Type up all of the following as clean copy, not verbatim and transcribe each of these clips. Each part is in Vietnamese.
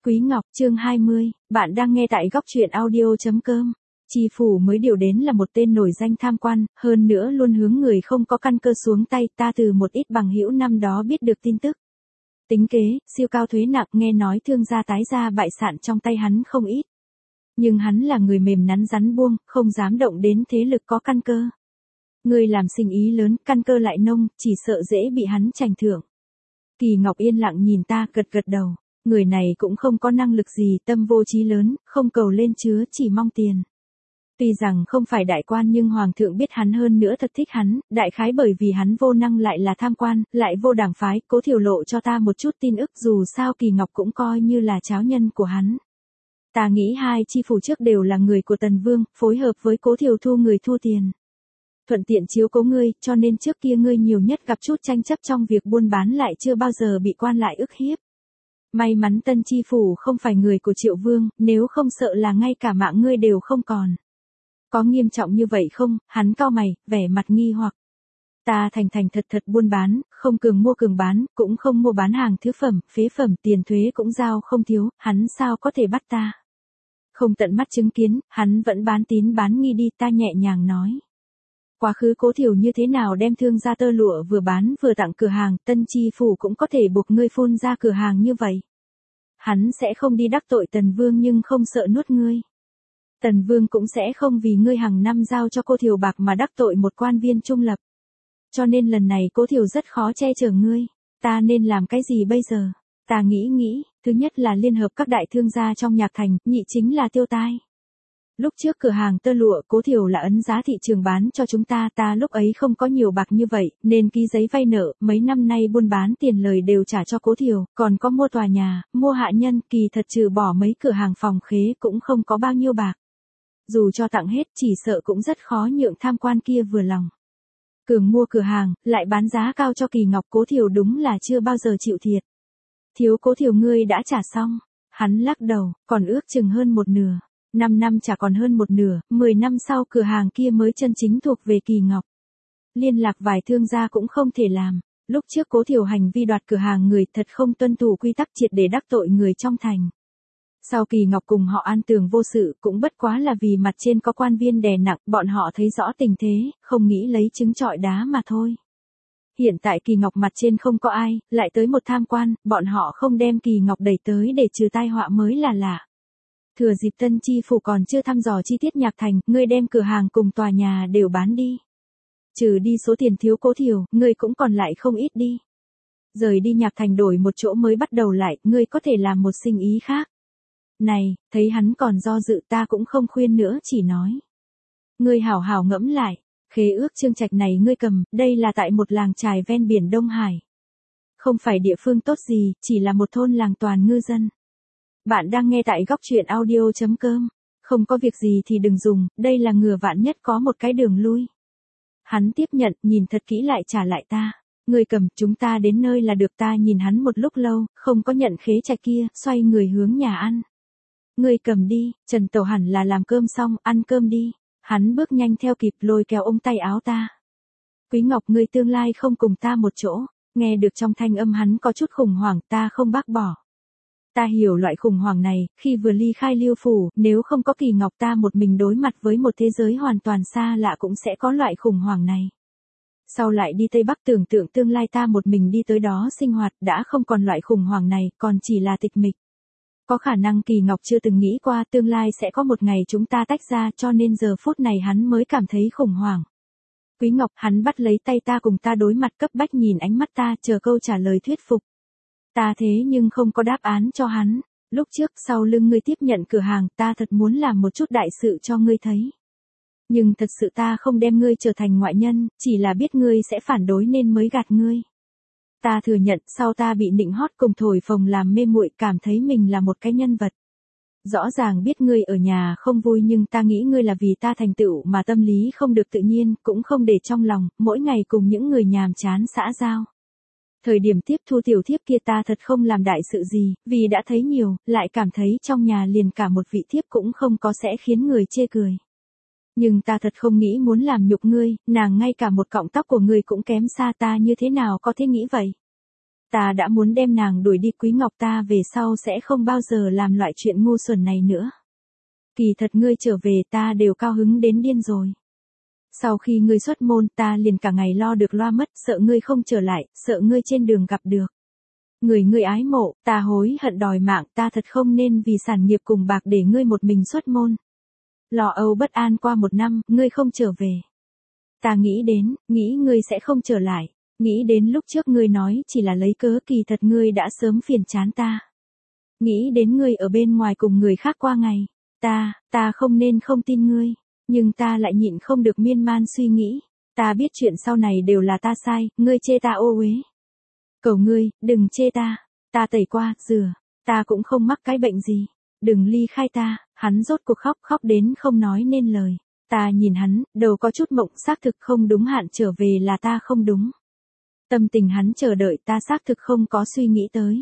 Quý Ngọc, chương 20, bạn đang nghe tại góc truyện audio.com. Tri phủ mới điều đến là một tên nổi danh tham quan, hơn nữa luôn hướng người không có căn cơ xuống tay. Ta từ một ít bằng hữu năm đó biết được tin tức. Tính kế, siêu cao thuế nặng, nghe nói thương gia tái gia bại sản trong tay hắn không ít. Nhưng hắn là người mềm nắn rắn buông, không dám động đến thế lực có căn cơ. Người làm sinh ý lớn, căn cơ lại nông, chỉ sợ dễ bị hắn trành thưởng. Kỳ Ngọc yên lặng nhìn ta, gật gật đầu. Người này cũng không có năng lực gì, tâm vô chí lớn, không cầu lên chứa, chỉ mong tiền. Tuy rằng không phải đại quan nhưng hoàng thượng biết hắn, hơn nữa thật thích hắn, đại khái bởi vì hắn vô năng lại là tham quan, lại vô đảng phái. Cố Thiều lộ cho ta một chút tin ức, dù sao Kỳ Ngọc cũng coi như là cháo nhân của hắn. Ta nghĩ hai chi phủ trước đều là người của Tần Vương, phối hợp với Cố Thiều thu người thu tiền. Thuận tiện chiếu cố ngươi, cho nên trước kia ngươi nhiều nhất gặp chút tranh chấp trong việc buôn bán, lại chưa bao giờ bị quan lại ức hiếp. May mắn Tân Chi phủ không phải người của Triệu Vương, nếu không sợ là ngay cả mạng ngươi đều không còn. Có nghiêm trọng như vậy không? Hắn cau mày, vẻ mặt nghi hoặc. Ta thành thành thật thật buôn bán, không cường mua cường bán, cũng không mua bán hàng thứ phẩm, phế phẩm, tiền thuế cũng giao không thiếu, hắn sao có thể bắt ta? Không tận mắt chứng kiến, hắn vẫn bán tín bán nghi đi, ta nhẹ nhàng nói. Quá khứ Cố Thiều như thế nào đem thương gia tơ lụa vừa bán vừa tặng cửa hàng, Tân Chi phủ cũng có thể buộc ngươi phun ra cửa hàng như vậy. Hắn sẽ không đi đắc tội Tần Vương nhưng không sợ nuốt ngươi. Tần Vương cũng sẽ không vì ngươi hàng năm giao cho cô Thiều bạc mà đắc tội một quan viên trung lập. Cho nên lần này Cố Thiều rất khó che chở ngươi. Ta nên làm cái gì bây giờ? Ta nghĩ, thứ nhất là liên hợp các đại thương gia trong Nhạc Thành, nhị chính là tiêu tai. Lúc trước cửa hàng tơ lụa Cố Thiều là ấn giá thị trường bán cho chúng ta lúc ấy không có nhiều bạc như vậy, nên ký giấy vay nợ, mấy năm nay buôn bán tiền lời đều trả cho Cố Thiều, còn có mua tòa nhà, mua hạ nhân, kỳ thật trừ bỏ mấy cửa hàng phòng khế cũng không có bao nhiêu bạc. Dù cho tặng hết chỉ sợ cũng rất khó nhượng tham quan kia vừa lòng. Cường mua cửa hàng, lại bán giá cao cho Kỳ Ngọc, Cố Thiều đúng là chưa bao giờ chịu thiệt. Thiếu Cố Thiều ngươi đã trả xong. Hắn lắc đầu, còn ước chừng hơn một nửa. 5 năm chả còn hơn một nửa, 10 năm sau cửa hàng kia mới chân chính thuộc về Kỳ Ngọc. Liên lạc vài thương gia cũng không thể làm. Lúc trước Cố Thiều hành vi đoạt cửa hàng người thật không tuân thủ quy tắc, triệt để đắc tội người trong thành. Sau Kỳ Ngọc cùng họ an tường vô sự, cũng bất quá là vì mặt trên có quan viên đè nặng, bọn họ thấy rõ tình thế, không nghĩ lấy trứng trọi đá mà thôi. Hiện tại Kỳ Ngọc mặt trên không có ai, lại tới một tham quan, bọn họ không đem Kỳ Ngọc đẩy tới để trừ tai họa mới là lạ. Thừa dịp Tân Chi phủ còn chưa thăm dò chi tiết Nhạc Thành, ngươi đem cửa hàng cùng tòa nhà đều bán đi. Trừ đi số tiền thiếu Cố Thiều, ngươi cũng còn lại không ít đi. Rời đi Nhạc Thành đổi một chỗ mới bắt đầu lại, ngươi có thể làm một sinh ý khác. Này, thấy hắn còn do dự, ta cũng không khuyên nữa, chỉ nói. Ngươi hảo hảo ngẫm lại, khế ước Trương Trạch này ngươi cầm, đây là tại một làng chài ven biển Đông Hải. Không phải địa phương tốt gì, chỉ là một thôn làng toàn ngư dân. Bạn đang nghe tại góc truyện audio.com. Không có việc gì thì đừng dùng, đây là ngừa vạn nhất có một cái đường lui. Hắn tiếp nhận, nhìn thật kỹ lại trả lại ta. Ngươi cầm, chúng ta đến nơi là được. Ta nhìn hắn một lúc lâu, không có nhận khế trạch kia, xoay người hướng nhà ăn. Ngươi cầm đi, Trần Tẩu hẳn là làm cơm xong, ăn cơm đi. Hắn bước nhanh theo kịp, lôi kéo ống tay áo ta. Quý Ngọc, ngươi tương lai không cùng ta một chỗ. Nghe được trong thanh âm hắn có chút khủng hoảng, ta không bác bỏ. Ta hiểu loại khủng hoảng này, khi vừa ly khai Liêu phủ, nếu không có Kỳ Ngọc ta một mình đối mặt với một thế giới hoàn toàn xa lạ cũng sẽ có loại khủng hoảng này. Sau lại đi Tây Bắc tưởng tượng tương lai ta một mình đi tới đó sinh hoạt, đã không còn loại khủng hoảng này, còn chỉ là tịch mịch. Có khả năng Kỳ Ngọc chưa từng nghĩ qua tương lai sẽ có một ngày chúng ta tách ra, cho nên giờ phút này hắn mới cảm thấy khủng hoảng. Quý Ngọc, hắn bắt lấy tay ta cùng ta đối mặt, cấp bách nhìn ánh mắt ta, chờ câu trả lời thuyết phục. Ta thế nhưng không có đáp án cho hắn. Lúc trước sau lưng ngươi tiếp nhận cửa hàng, ta thật muốn làm một chút đại sự cho ngươi thấy. Nhưng thật sự ta không đem ngươi trở thành ngoại nhân, chỉ là biết ngươi sẽ phản đối nên mới gạt ngươi. Ta thừa nhận sau ta bị nịnh hót cùng thổi phồng làm mê muội, cảm thấy mình là một cái nhân vật. Rõ ràng biết ngươi ở nhà không vui nhưng ta nghĩ ngươi là vì ta thành tựu mà tâm lý không được tự nhiên, cũng không để trong lòng, mỗi ngày cùng những người nhàm chán xã giao. Thời điểm tiếp thu tiểu thiếp kia ta thật không làm đại sự gì, vì đã thấy nhiều, lại cảm thấy trong nhà liền cả một vị thiếp cũng không có sẽ khiến người chê cười. Nhưng ta thật không nghĩ muốn làm nhục ngươi, nàng ngay cả một cọng tóc của ngươi cũng kém xa, ta như thế nào có thể nghĩ vậy. Ta đã muốn đem nàng đuổi đi, Quý Ngọc, ta về sau sẽ không bao giờ làm loại chuyện ngu xuẩn này nữa. Kỳ thật ngươi trở về ta đều cao hứng đến điên rồi. Sau khi ngươi xuất môn ta liền cả ngày lo được loa mất, sợ ngươi không trở lại, sợ ngươi trên đường gặp được ngươi ái mộ, ta hối hận đòi mạng, ta thật không nên vì sản nghiệp cùng bạc để ngươi một mình xuất môn. Lo âu bất an qua 1 năm, ngươi không trở về. Ta nghĩ ngươi sẽ không trở lại, nghĩ đến lúc trước ngươi nói chỉ là lấy cớ, kỳ thật ngươi đã sớm phiền chán ta. Nghĩ đến ngươi ở bên ngoài cùng người khác qua ngày, ta không nên không tin ngươi, nhưng ta lại nhịn không được miên man suy nghĩ, ta biết chuyện sau này đều là ta sai, ngươi chê ta ô uế. Cầu ngươi, đừng chê ta tẩy qua, rửa, ta cũng không mắc cái bệnh gì, đừng ly khai ta. Hắn rốt cuộc khóc đến không nói nên lời. Ta nhìn hắn, đầu có chút mộng, xác thực không đúng, hạn trở về là ta không đúng. Tâm tình hắn chờ đợi ta xác thực không có suy nghĩ tới.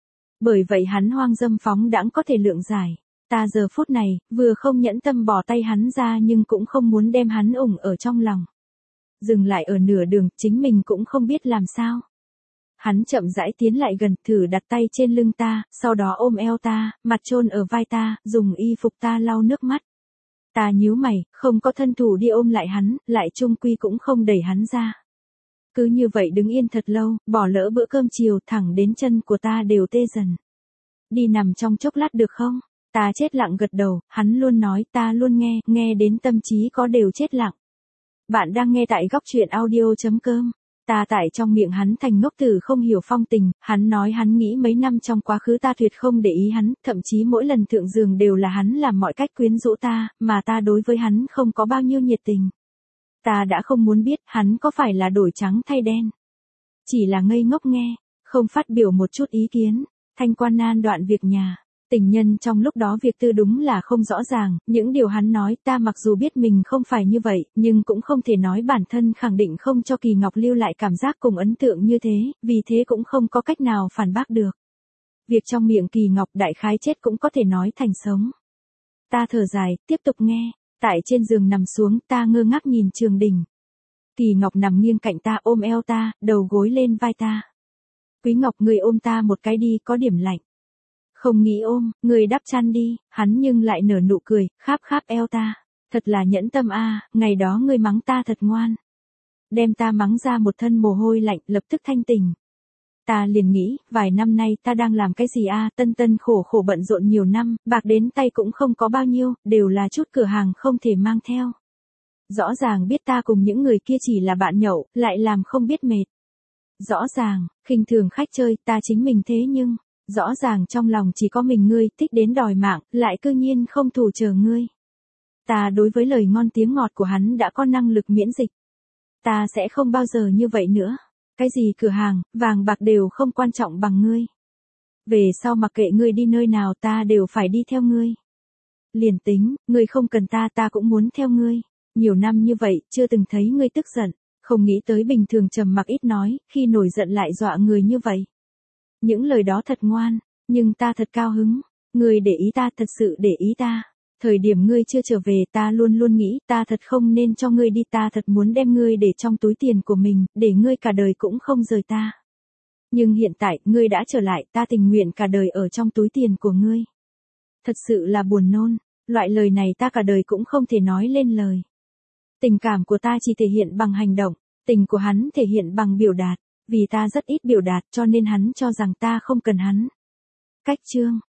Bởi vậy hắn hoang dâm phóng đãng có thể lượng giải. Ta giờ phút này, vừa không nhẫn tâm bỏ tay hắn ra nhưng cũng không muốn đem hắn ủng ở trong lòng. Dừng lại ở nửa đường, chính mình cũng không biết làm sao. Hắn chậm rãi tiến lại gần, thử đặt tay trên lưng ta, sau đó ôm eo ta, mặt chôn ở vai ta, dùng y phục ta lau nước mắt. Ta nhíu mày, không có thân thủ đi ôm lại hắn, lại chung quy cũng không đẩy hắn ra. Cứ như vậy đứng yên thật lâu, bỏ lỡ bữa cơm chiều, thẳng đến chân của ta đều tê dần. Đi nằm trong chốc lát được không? Ta chết lặng gật đầu, hắn luôn nói, ta luôn nghe đến tâm trí có đều chết lặng. Bạn đang nghe tại góc truyện audio.com. Ta tại trong miệng hắn thành ngốc tử không hiểu phong tình, hắn nói hắn nghĩ mấy năm trong quá khứ ta tuyệt không để ý hắn, thậm chí mỗi lần thượng giường đều là hắn làm mọi cách quyến rũ ta, mà ta đối với hắn không có bao nhiêu nhiệt tình. Ta đã không muốn biết hắn có phải là đổi trắng thay đen. Chỉ là ngây ngốc nghe, không phát biểu một chút ý kiến, thanh quan nan đoạn việc nhà. Tình nhân trong lúc đó việc tư đúng là không rõ ràng, những điều hắn nói ta mặc dù biết mình không phải như vậy, nhưng cũng không thể nói bản thân khẳng định không cho Kỳ Ngọc lưu lại cảm giác cùng ấn tượng như thế, vì thế cũng không có cách nào phản bác được. Việc trong miệng Kỳ Ngọc đại khái chết cũng có thể nói thành sống. Ta thở dài, tiếp tục nghe, tại trên giường nằm xuống ta ngơ ngác nhìn Trường Đình. Kỳ Ngọc nằm nghiêng cạnh ta ôm eo ta, đầu gối lên vai ta. Quý Ngọc ngươi ôm ta một cái đi, có điểm lạnh. Không nghĩ ôm, người đắp chăn đi, hắn nhưng lại nở nụ cười, kháp eo ta. Thật là nhẫn tâm a, ngày đó ngươi mắng ta thật ngoan. Đem ta mắng ra một thân mồ hôi lạnh, lập tức thanh tỉnh. Ta liền nghĩ, vài năm nay ta đang làm cái gì a, tân khổ bận rộn nhiều năm, bạc đến tay cũng không có bao nhiêu, đều là chút cửa hàng không thể mang theo. Rõ ràng biết ta cùng những người kia chỉ là bạn nhậu, lại làm không biết mệt. Rõ ràng, khinh thường khách chơi, ta chính mình thế nhưng, rõ ràng trong lòng chỉ có mình ngươi, thích đến đòi mạng, lại cư nhiên không thủ chờ ngươi. Ta đối với lời ngon tiếng ngọt của hắn đã có năng lực miễn dịch. Ta sẽ không bao giờ như vậy nữa. Cái gì cửa hàng, vàng bạc đều không quan trọng bằng ngươi. Về sau mặc kệ ngươi đi nơi nào ta đều phải đi theo ngươi. Liền tính, ngươi không cần ta cũng muốn theo ngươi. Nhiều năm như vậy, chưa từng thấy ngươi tức giận. Không nghĩ tới bình thường trầm mặc ít nói, khi nổi giận lại dọa người như vậy. Những lời đó thật ngoan, nhưng ta thật cao hứng. Ngươi để ý ta, thật sự để ý ta. Thời điểm ngươi chưa trở về ta luôn luôn nghĩ ta thật không nên cho ngươi đi, ta thật muốn đem ngươi để trong túi tiền của mình, để ngươi cả đời cũng không rời ta. Nhưng hiện tại, ngươi đã trở lại, ta tình nguyện cả đời ở trong túi tiền của ngươi. Thật sự là buồn nôn, loại lời này ta cả đời cũng không thể nói lên lời. Tình cảm của ta chỉ thể hiện bằng hành động, tình của hắn thể hiện bằng biểu đạt, vì ta rất ít biểu đạt cho nên hắn cho rằng ta không cần hắn. Cách chương